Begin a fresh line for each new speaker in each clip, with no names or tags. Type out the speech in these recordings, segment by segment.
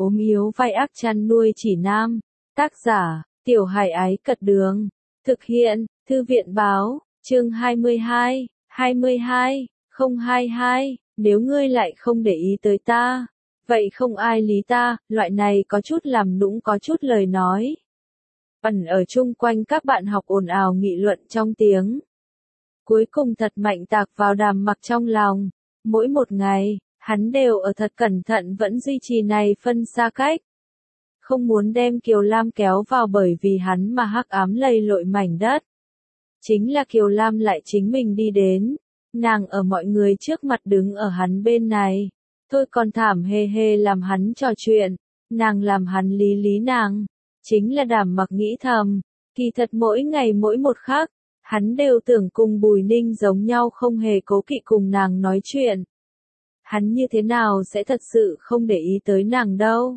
ốm yếu vai ác chăn nuôi chỉ nam. Tác giả, Tiểu Hải Ái Cật Đường. Thực hiện, Thư viện Báo, chương 22, 022, nếu ngươi lại không để ý tới ta, vậy không ai lý ta, loại này có chút làm nũng có chút lời nói. Ẩn ở chung quanh các bạn học ồn ào nghị luận trong tiếng. Cuối cùng thật mạnh tạc vào Đàm Mặc trong lòng. Mỗi một ngày, hắn đều ở thật cẩn thận vẫn duy trì này phân xa cách. Không muốn đem Kiều Lam kéo vào bởi vì hắn mà hắc ám lầy lội mảnh đất. Chính là Kiều Lam lại chính mình đi đến. Nàng ở mọi người trước mặt đứng ở hắn bên này. Thôi còn thảm hề hề làm hắn trò chuyện. Nàng làm hắn lý lý nàng. Chính là Đàm Mặc nghĩ thầm. Kỳ thật mỗi ngày mỗi một khắc. Hắn đều tưởng cùng Bùi Ninh giống nhau không hề cố kỵ cùng nàng nói chuyện. Hắn như thế nào sẽ thật sự không để ý tới nàng đâu.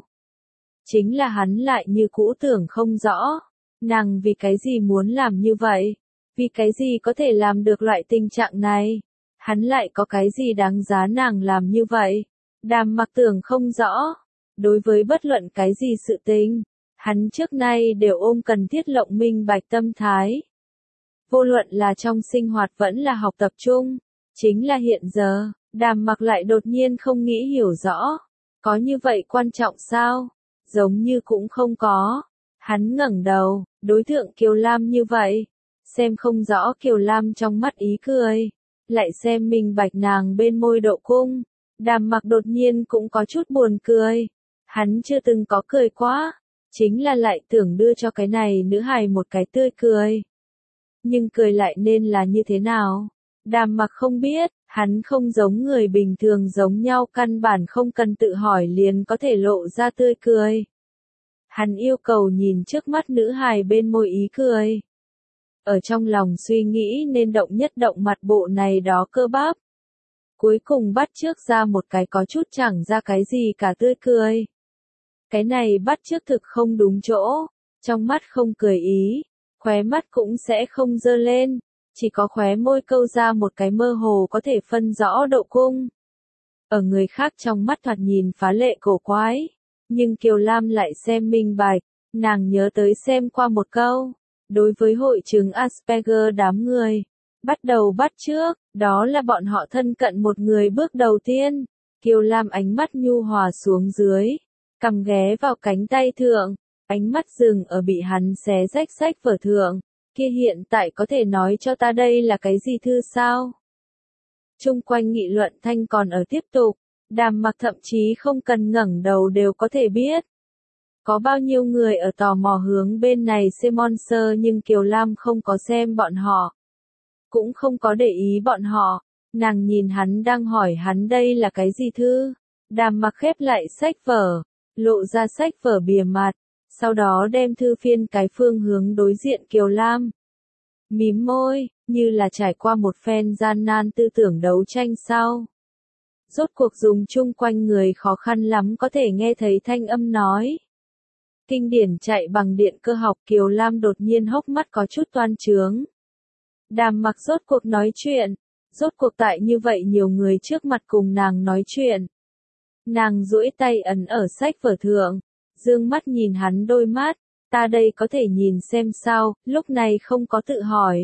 Chính là hắn lại như cũ tưởng không rõ. Nàng vì cái gì muốn làm như vậy? Vì cái gì có thể làm được loại tình trạng này? Hắn lại có cái gì đáng giá nàng làm như vậy? Đàm Mặc tưởng không rõ. Đối với bất luận cái gì sự tình, hắn trước nay đều ôm cần thiết lộng minh bạch tâm thái. Vô luận là trong sinh hoạt vẫn là học tập chung. Chính là hiện giờ, Đàm Mặc lại đột nhiên không nghĩ hiểu rõ. Có như vậy quan trọng sao? Giống như cũng không có. Hắn ngẩng đầu, đối tượng Kiều Lam như vậy. Xem không rõ Kiều Lam trong mắt ý cười. Lại xem minh bạch nàng bên môi độ cung. Đàm Mặc đột nhiên cũng có chút buồn cười. Hắn chưa từng có cười quá. Chính là lại tưởng đưa cho cái này nữ hài một cái tươi cười. Nhưng cười lại nên là như thế nào? Đàm Mặc không biết, hắn không giống người bình thường giống nhau căn bản không cần tự hỏi liền có thể lộ ra tươi cười. Hắn yêu cầu nhìn trước mắt nữ hài bên môi ý cười. Ở trong lòng suy nghĩ nên động nhất động mặt bộ này đó cơ bắp. Cuối cùng bắt chước ra một cái có chút chẳng ra cái gì cả tươi cười. Cái này bắt chước thực không đúng chỗ, trong mắt không cười ý. Khóe mắt cũng sẽ không dơ lên, chỉ có khóe môi câu ra một cái mơ hồ có thể phân rõ độ cung. Ở người khác trong mắt thoạt nhìn phá lệ cổ quái, nhưng Kiều Lam lại xem minh bạch, nàng nhớ tới xem qua một câu. Đối với hội chứng Asperger đám người, bắt đầu bắt chước, đó là bọn họ thân cận một người bước đầu tiên. Kiều Lam ánh mắt nhu hòa xuống dưới, cằm ghé vào cánh tay thượng. Ánh mắt dừng ở bị hắn xé rách sách vở thượng, kia hiện tại có thể nói cho ta đây là cái gì thư sao? Chung quanh nghị luận thanh còn ở tiếp tục, Đàm Mặc thậm chí không cần ngẩng đầu đều có thể biết. Có bao nhiêu người ở tò mò hướng bên này xem monster nhưng Kiều Lam không có xem bọn họ. Cũng không có để ý bọn họ, nàng nhìn hắn đang hỏi hắn đây là cái gì thư. Đàm Mặc khép lại sách vở, lộ ra sách vở bìa mặt. Sau đó đem thư phiên cái phương hướng đối diện Kiều Lam. Mím môi, như là trải qua một phen gian nan tư tưởng đấu tranh sau. Rốt cuộc dùng chung quanh người khó khăn lắm có thể nghe thấy thanh âm nói. Kinh điển chạy bằng điện cơ học Kiều Lam đột nhiên hốc mắt có chút toan trướng. Đàm Mặc rốt cuộc nói chuyện, rốt cuộc tại như vậy nhiều người trước mặt cùng nàng nói chuyện. Nàng duỗi tay ấn ở sách vở thượng. Dương mắt nhìn hắn đôi mắt, ta đây có thể nhìn xem sao, lúc này không có tự hỏi.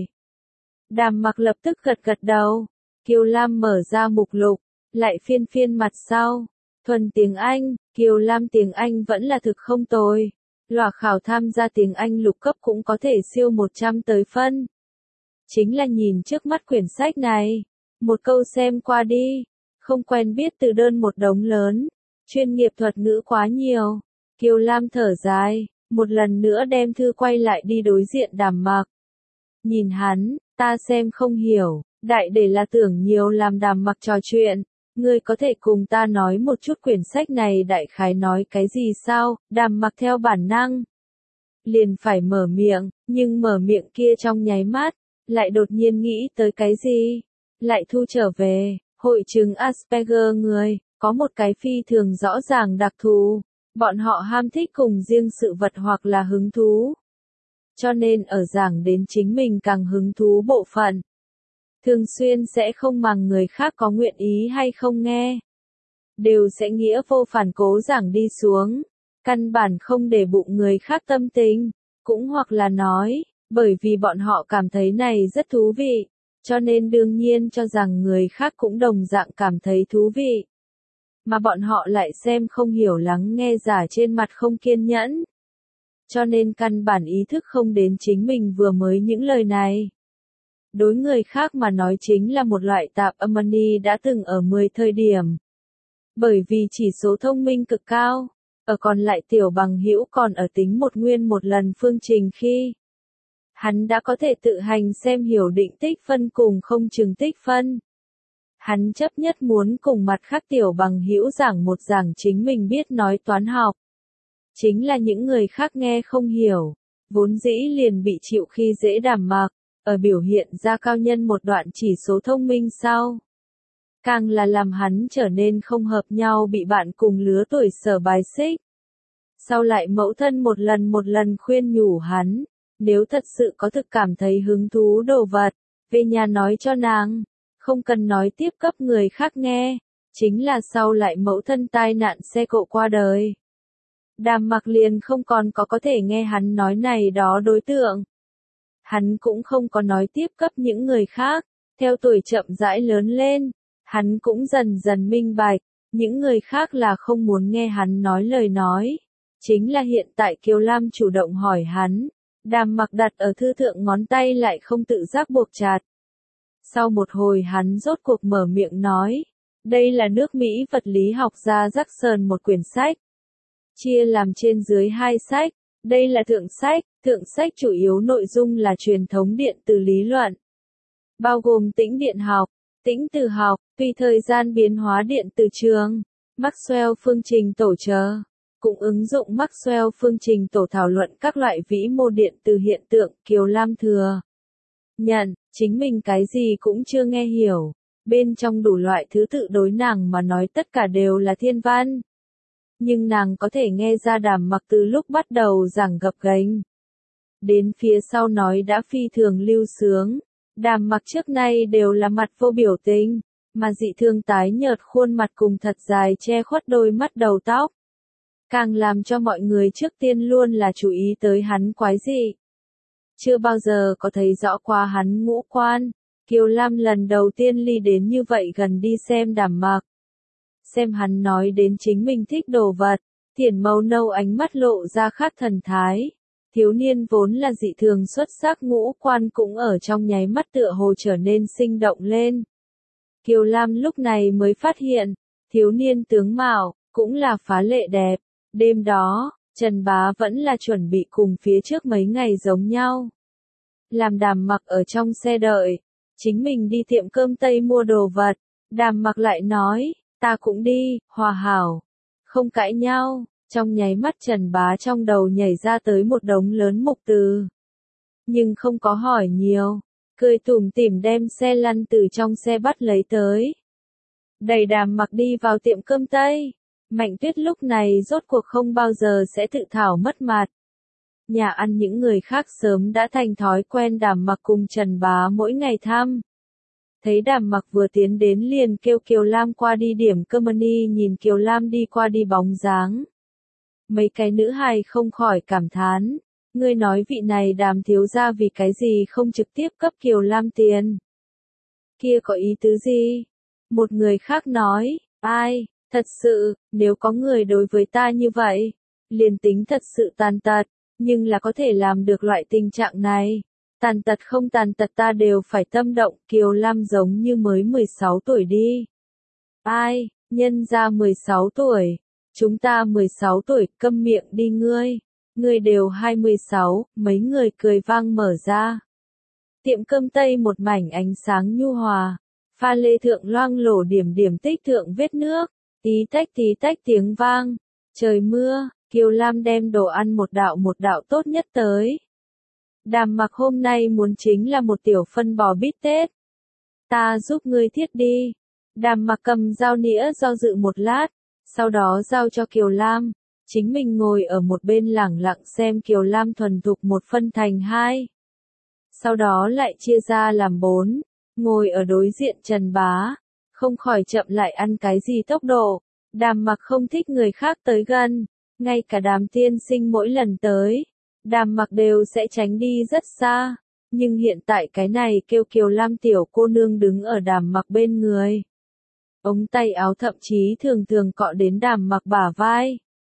Đàm Mặc lập tức gật gật đầu, Kiều Lam mở ra mục lục, lại phiên mặt sau. Thuần tiếng Anh, Kiều Lam tiếng Anh vẫn là thực không tồi. Lòa khảo tham gia tiếng Anh lục cấp cũng có thể siêu 100 tới phân. Chính là nhìn trước mắt quyển sách này, một câu xem qua đi, không quen biết từ đơn một đống lớn, chuyên nghiệp thuật ngữ quá nhiều. Kiều Lam thở dài, một lần nữa đem thư quay lại đi đối diện Đàm Mặc. Nhìn hắn, ta xem không hiểu, đại để là tưởng nhiều làm Đàm Mặc trò chuyện. Ngươi có thể cùng ta nói một chút quyển sách này đại khái nói cái gì sao? Đàm Mặc theo bản năng. Liền phải mở miệng, nhưng mở miệng kia trong nháy mắt, lại đột nhiên nghĩ tới cái gì? Lại thu trở về, hội chứng Asperger người, có một cái phi thường rõ ràng đặc thù. Bọn họ ham thích cùng riêng sự vật hoặc là hứng thú. Cho nên ở giảng đến chính mình càng hứng thú bộ phận. Thường xuyên sẽ không màng người khác có nguyện ý hay không nghe. Đều sẽ nghĩa vô phản cố giảng đi xuống. căn bản không để bụng người khác tâm tình, cũng hoặc là nói, bởi vì bọn họ cảm thấy này rất thú vị, cho nên đương nhiên cho rằng người khác cũng đồng dạng cảm thấy thú vị. Mà bọn họ lại xem không hiểu lắng nghe giả trên mặt không kiên nhẫn. Cho nên căn bản ý thức không đến chính mình vừa mới những lời này. Đối người khác mà nói chính là một loại tạp âm money đã từng ở 10 thời điểm. Bởi vì chỉ số thông minh cực cao, ở còn lại tiểu bằng hữu còn ở tính một nguyên một lần phương trình khi. Hắn đã có thể tự hành xem hiểu định tích phân cùng không chừng tích phân. Hắn chấp nhất muốn cùng mặt khác tiểu bằng hữu giảng một giảng chính mình biết nói toán học. Chính là những người khác nghe không hiểu, vốn dĩ liền bị chịu khi dễ đảm mặc, ở biểu hiện ra cao nhân một đoạn chỉ số thông minh sau. Càng là làm hắn trở nên không hợp nhau bị bạn cùng lứa tuổi sở bài xích. Sau lại mẫu thân một lần khuyên nhủ hắn, nếu thật sự có thực cảm thấy hứng thú đồ vật, về nhà nói cho nàng, không cần nói tiếp cấp người khác nghe, chính là sau lại mẫu thân tai nạn xe cộ qua đời. Đàm Mặc liền không còn có thể nghe hắn nói này đó đối tượng. Hắn cũng không có nói tiếp cấp những người khác, theo tuổi chậm rãi lớn lên, hắn cũng dần dần minh bạch, những người khác là không muốn nghe hắn nói lời nói. Chính là hiện tại Kiều Lam chủ động hỏi hắn, Đàm Mặc đặt ở thư thượng ngón tay lại không tự giác buộc chặt. Sau một hồi hắn rốt cuộc mở miệng nói, đây là nước Mỹ vật lý học gia Jackson một quyển sách. Chia làm trên dưới 2 sách, đây là thượng sách chủ yếu nội dung là truyền thống điện từ lý luận. Bao gồm tĩnh điện học, tĩnh từ học, tùy thời gian biến hóa điện từ trường, Maxwell phương trình tổ chờ. Cũng ứng dụng Maxwell phương trình tổ thảo luận các loại vĩ mô điện từ hiện tượng. Kiều Lam thừa nhận, chính mình cái gì cũng chưa nghe hiểu, bên trong đủ loại thứ tự đối nàng mà nói tất cả đều là thiên văn. Nhưng nàng có thể nghe ra Đàm Mặc từ lúc bắt đầu giảng gập ghềnh. Đến phía sau nói đã phi thường lưu sướng, Đàm Mặc trước nay đều là mặt vô biểu tình, mà dị thường tái nhợt khuôn mặt cùng thật dài che khuất đôi mắt đầu tóc. Càng làm cho mọi người trước tiên luôn là chú ý tới hắn quái dị. Chưa bao giờ có thấy rõ qua hắn ngũ quan, Kiều Lam lần đầu tiên ly đến như vậy gần đi xem Đàm Mặc. Xem hắn nói đến chính mình thích đồ vật, thiển màu nâu ánh mắt lộ ra khác thần thái. Thiếu niên vốn là dị thường xuất sắc ngũ quan cũng ở trong nháy mắt tựa hồ trở nên sinh động lên. Kiều Lam lúc này mới phát hiện, thiếu niên tướng mạo, cũng là phá lệ đẹp. Đêm đó, Trần Bá vẫn là chuẩn bị cùng phía trước mấy ngày giống nhau. Làm Đàm Mặc ở trong xe đợi, chính mình đi tiệm cơm Tây mua đồ vật, Đàm Mặc lại nói, ta cũng đi, hòa hảo, không cãi nhau. Trong nháy mắt Trần Bá trong đầu nhảy ra tới một đống lớn mục từ. Nhưng không có hỏi nhiều, cười tủm tỉm đem xe lăn từ trong xe bắt lấy tới. Đẩy Đàm Mặc đi vào tiệm cơm Tây. Mạnh Tuyết lúc này rốt cuộc không bao giờ sẽ tự thảo mất mặt. Nhà ăn những người khác sớm đã thành thói quen Đàm Mặc cùng Trần Bá mỗi ngày thăm. Thấy Đàm Mặc vừa tiến đến liền kêu Kiều Lam qua đi điểm cơm money, nhìn Kiều Lam đi qua đi bóng dáng. Mấy cái nữ hài không khỏi cảm thán, ngươi nói vị này Đàm thiếu gia vì cái gì không trực tiếp cấp Kiều Lam tiền. Kia có ý tứ gì? Một người khác nói, ai, thật sự, nếu có người đối với ta như vậy, liền tính thật sự tàn tật, nhưng là có thể làm được loại tình trạng này. Tàn tật không tàn tật ta đều phải tâm động. Kiều Lam giống như mới 16 tuổi đi. Ai, nhân ra 16 tuổi. Chúng ta 16 tuổi, câm miệng đi ngươi. Ngươi đều 26, mấy người cười vang mở ra. Tiệm cơm Tây một mảnh ánh sáng nhu hòa. Pha lê thượng loang lổ điểm điểm tích thượng vết nước. Tí tách tiếng vang. Trời mưa, Kiều Lam đem đồ ăn một đạo tốt nhất tới. Đàm Mặc hôm nay muốn chính là một tiểu phân bò bít tết. Ta giúp ngươi thiết đi. Đàm Mặc cầm dao nĩa do dự một lát, sau đó giao cho Kiều Lam. Chính mình ngồi ở một bên lẳng lặng xem Kiều Lam thuần thục một phân thành 2. Sau đó lại chia ra làm 4, ngồi ở đối diện Trần Bá. Không khỏi chậm lại ăn cái gì tốc độ. Đàm Mặc không thích người khác tới gần, Ngay cả Đàm tiên sinh mỗi lần tới, Đàm Mặc đều sẽ tránh đi rất xa. Nhưng hiện tại cái này kêu Kiều Lam tiểu cô nương đứng ở Đàm Mặc bên người. Ống tay áo thậm chí thường thường cọ đến Đàm Mặc bả vai.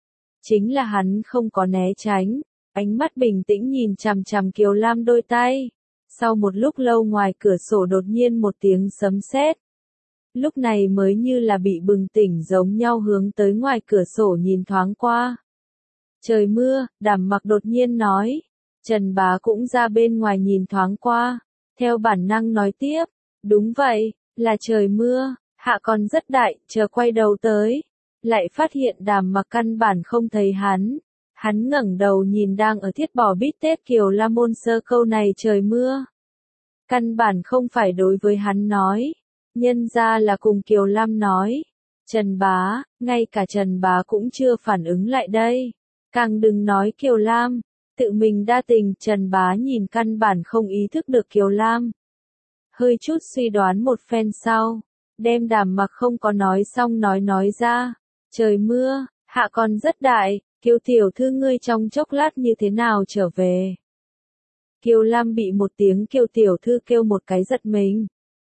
Chính là hắn không có né tránh, ánh mắt bình tĩnh nhìn chằm chằm Kiều Lam đôi tay. Sau một lúc lâu ngoài cửa sổ đột nhiên một tiếng sấm sét. Lúc này mới như là bị bừng tỉnh giống nhau hướng tới ngoài cửa sổ nhìn thoáng qua. Trời mưa, Đàm Mặc đột nhiên nói. Trần Bá cũng ra bên ngoài nhìn thoáng qua. Theo bản năng nói tiếp. Đúng vậy, là trời mưa, hạ còn rất đại, chờ quay đầu tới. Lại phát hiện Đàm Mặc căn bản không thấy hắn. Hắn ngẩng đầu nhìn đang ở thiết bò bít tết Kiều Lam Môn Sơ câu này trời mưa. Căn bản không phải đối với hắn nói. Nhân ra là cùng Kiều Lam nói. Trần Bá, ngay cả Trần Bá cũng chưa phản ứng lại đây. Càng đừng nói Kiều Lam. Tự mình đa tình, Trần Bá nhìn căn bản không ý thức được Kiều Lam. Hơi chút suy đoán một phen sau. Đem Đàm Mặc không có nói xong nói ra. Trời mưa, hạ còn rất đại, Kiều tiểu thư ngươi trong chốc lát như thế nào trở về. Kiều Lam bị một tiếng Kiều tiểu thư kêu một cái giật mình.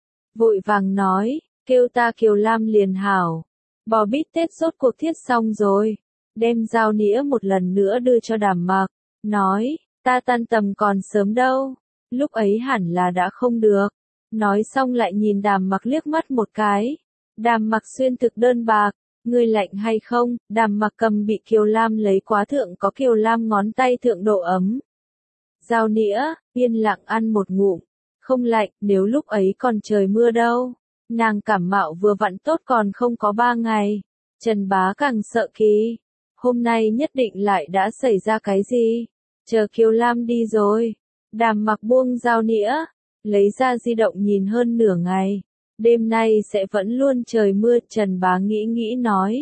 Vội vàng nói, kêu ta Kiều Lam liền hảo. Bò bít tết rốt cuộc thiết xong rồi. Đem dao nĩa một lần nữa đưa cho Đàm Mặc. Nói, ta tan tầm còn sớm đâu. Lúc ấy hẳn là đã không được. Nói xong lại nhìn Đàm Mặc liếc mắt một cái. Đàm Mặc xuyên thực đơn bạc. Ngươi lạnh hay không? Đàm Mặc cầm bị Kiều Lam lấy quá thượng có Kiều Lam ngón tay thượng độ ấm. Dao nĩa, yên lặng ăn một ngụm. Không lạnh, nếu lúc ấy còn trời mưa đâu. Nàng cảm mạo vừa vặn tốt còn không có 3 ngày. Trần Bá càng sợ kỳ. Hôm nay nhất định lại đã xảy ra cái gì? Chờ Kiều Lam đi rồi. Đàm Mặc buông dao nĩa. Lấy ra di động nhìn hơn nửa ngày. Đêm nay sẽ vẫn luôn trời mưa, Trần Bá nghĩ nói.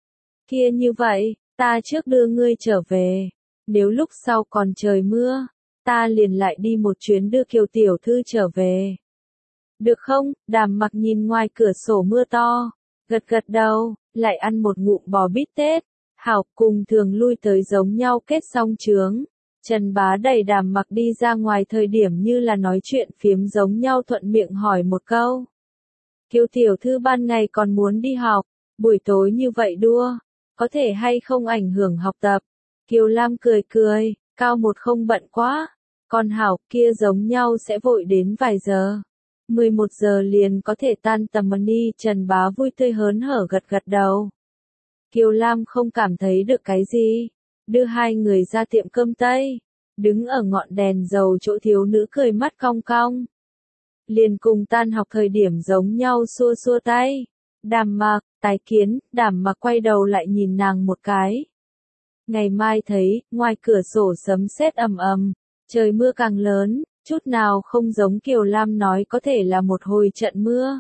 Kia như vậy, ta trước đưa ngươi trở về. Nếu lúc sau còn trời mưa, ta liền lại đi một chuyến đưa Kiều tiểu thư trở về. Được không? Đàm Mặc nhìn ngoài cửa sổ mưa to. Gật đầu, lại ăn một ngụm bò bít tết. Hảo, cùng thường lui tới giống nhau kết xong chướng. Trần Bá đẩy Đàm Mặc đi ra ngoài thời điểm như là nói chuyện phiếm giống nhau thuận miệng hỏi một câu. Kiều tiểu thư ban ngày còn muốn đi học, buổi tối như vậy đua, có thể hay không ảnh hưởng học tập. Kiều Lam cười, cao một không bận quá, còn hảo kia giống nhau sẽ vội đến vài giờ. 11 giờ liền có thể tan tầm đi, Trần Bá vui tươi hớn hở gật đầu. Kiều Lam không cảm thấy được cái gì, đưa hai người ra tiệm cơm Tây, đứng ở ngọn đèn dầu chỗ thiếu nữ cười mắt cong cong. Liền cùng tan học thời điểm giống nhau xua tay. Đàm Mặc, tái kiến, Đàm Mặc quay đầu lại nhìn nàng một cái. Ngày mai thấy, ngoài cửa sổ sấm sét ầm ầm, trời mưa càng lớn, chút nào không giống Kiều Lam nói có thể là một hồi trận mưa.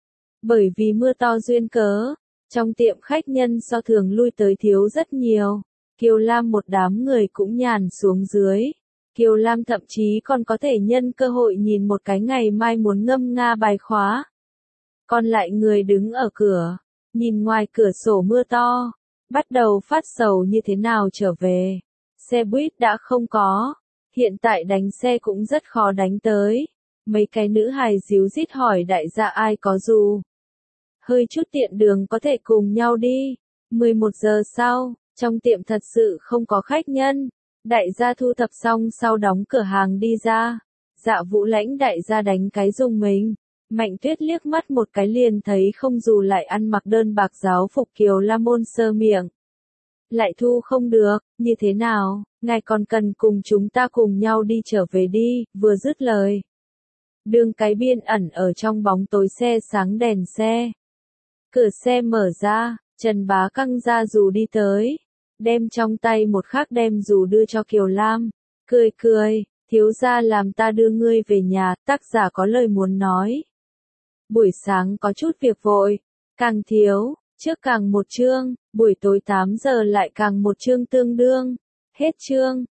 Bởi vì mưa to duyên cớ, trong tiệm khách nhân so thường lui tới thiếu rất nhiều. Kiều Lam một đám người cũng nhàn xuống dưới. Kiều Lam thậm chí còn có thể nhân cơ hội nhìn một cái ngày mai muốn ngâm nga bài khóa. Còn lại người đứng ở cửa, nhìn ngoài cửa sổ mưa to, bắt đầu phát sầu như thế nào trở về. Xe buýt đã không có, hiện tại đánh xe cũng rất khó đánh tới. Mấy cái nữ hài díu dít hỏi đại gia ai có dù. Hơi chút tiện đường có thể cùng nhau đi. 11 giờ sau, trong tiệm thật sự không có khách nhân. Đại gia thu thập xong sau đóng cửa hàng đi ra. Dạ Vũ Lãnh đại gia đánh cái dùng mình. Mạnh Tuyết liếc mắt một cái liền thấy không dù lại ăn mặc đơn bạc giáo phục Kiều Lam Môn Sơ miệng. Lại thu không được, như thế nào, ngài còn cần cùng chúng ta cùng nhau đi trở về đi, vừa dứt lời. Đường cái biên ẩn ở trong bóng tối xe sáng đèn xe. Cửa xe mở ra, Trần Bá căng ra dù đi tới. Đem trong tay một khắc đem dù đưa cho Kiều Lam. Cười, thiếu gia làm ta đưa ngươi về nhà, tác giả có lời muốn nói. Buổi sáng có chút việc vội, càng thiếu, trước càng một chương, buổi tối 8 giờ lại càng một chương tương đương. Hết chương.